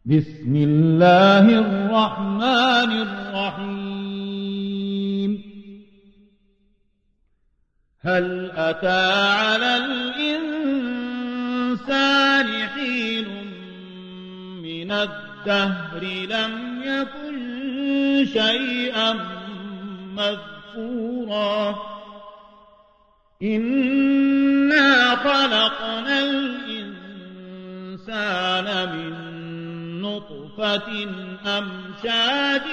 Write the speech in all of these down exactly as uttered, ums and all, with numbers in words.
بسم الله الرحمن الرحيم هل أتى على الإنسان حين من الدهر لم يكن شيئا مذكورا إنا خلقنا الإنسان من نطفة أمشاج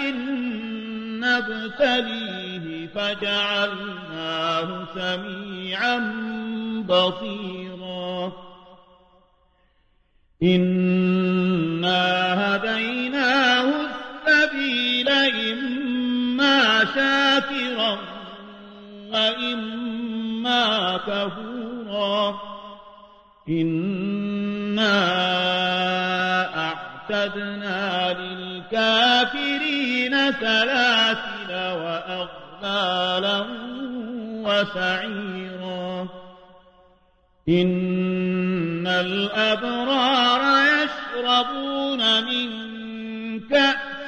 نبتليه فجعلناه سميعا بصيرا إنا هديناه السبيل إما شاكرا وإما كفورا إنا أعتدنا للكافرين سلاسل وأغلالا وسعيرا إن الأبرار يشربون من كأس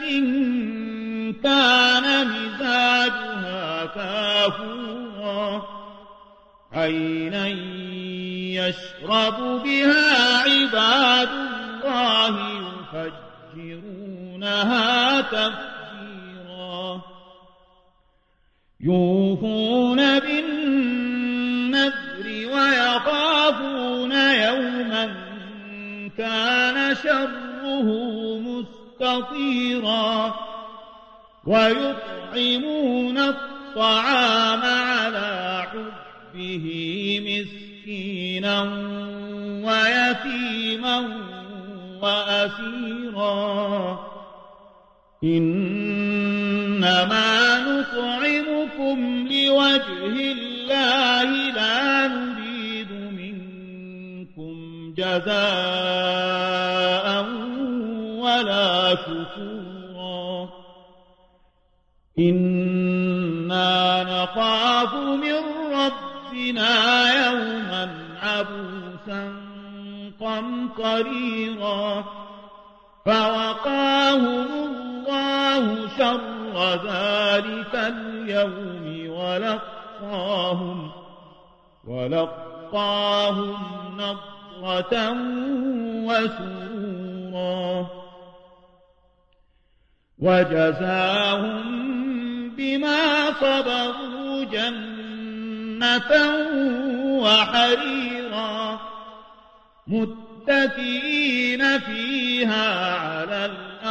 كان مزاجها كافورا عينا يشرب بها عباد الله يفجرونها تفجيرا يوفون بالنذر ويخافون يوما كان شره مستطيرا ويطعمون الطعام على حبه مسكينا ويتيما وأسيرا إنما نطعمكم لوجه الله لا نريد منكم جزاء ولا شكورا إنا نخاف من ربنا يوما عبوسا قمطريرا فوقاهم الله شر ذلك اليوم ولقاهم ولقاهم نضرة وسرورا وجزاهم بما صبروا جنة وحريرا متكئين فيها على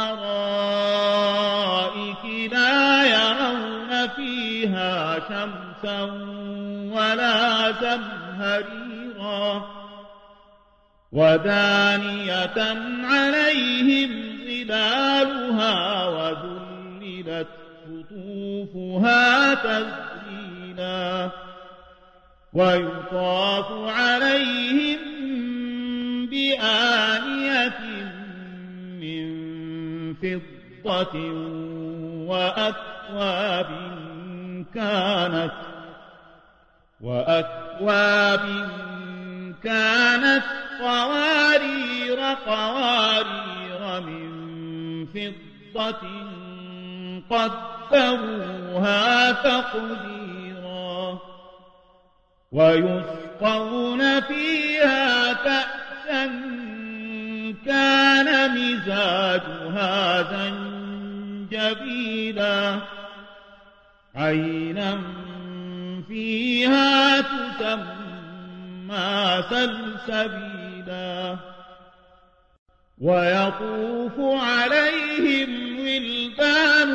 الأرائك لا يرون فيها شمسا ولا زمهريرا ودانية عليهم ظلالها وذللت قطوفها تذليلا ويطاف عليهم بآنية من فضة وأكواب كانت وأكواب كانت قوارير قوارير من فضة قدروها تقديرا ويسقون فيها كأسا كان مزاجها زنجبيلا عينا فيها تسمى سلسبيلا ويطوف عليهم ولدان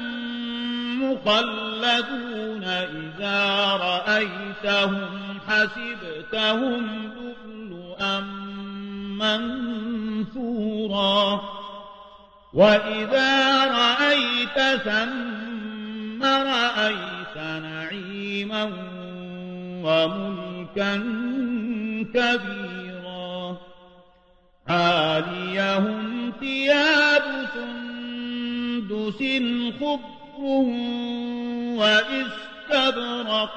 مخلدون إذا رأيتهم حسبتهم لؤلؤا منثورا وإذا رأيت ثم رأيت نعيما وملكا كبيرا عاليهم ثياب سندس خضر وإستبرق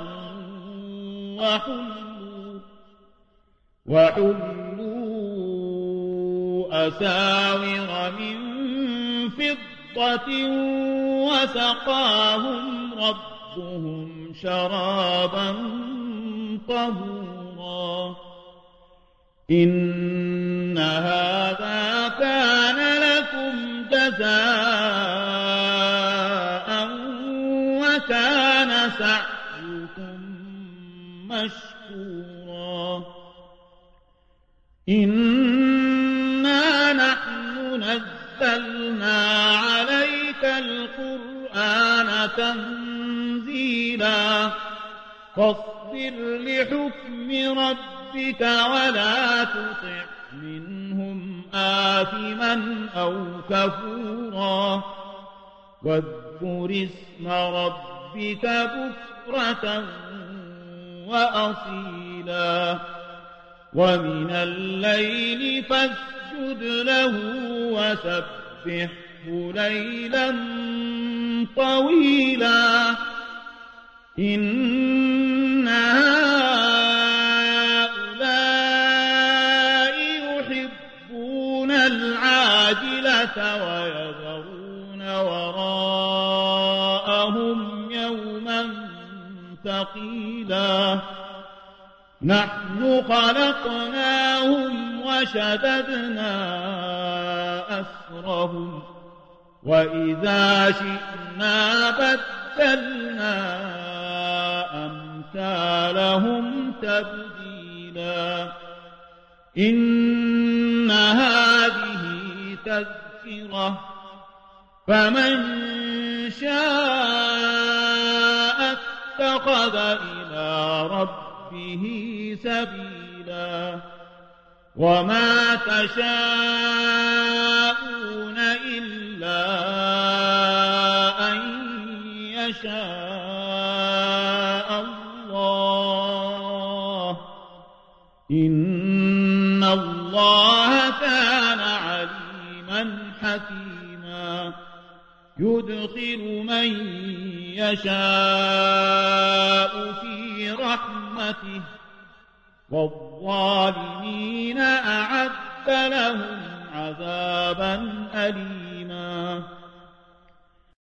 وحلوا وحلوا أساور من فضة وسقاهم ربهم شرابا طهورا إن هذا كان لكم جزاء وكان سعيكم مشكورا إنا نحن نزلنا عليك القرآن تنزيلا فاصبر لحكم ربك ولا تطع منهم آثما أو كفورا واذكر اسم ربك بكرة وأصيلا ومن الليل فاسجد له وسبحه ليلا طويلا إن هؤلاء يحبون العاجلة ويذرون وراءهم يوما ثقيلا نحن خلقناهم وشددنا أسرهم وإذا شئنا بدلنا أمثالهم تبديلا إن هذه تذكرة فمن شاء اتخذ إلى ربه سبيلا وما تشاءون إلا أن يشاء الله إن الله كان عليما حكيما يدخل من يشاء في رحمته والظالمين أعد لهم عذابا أليما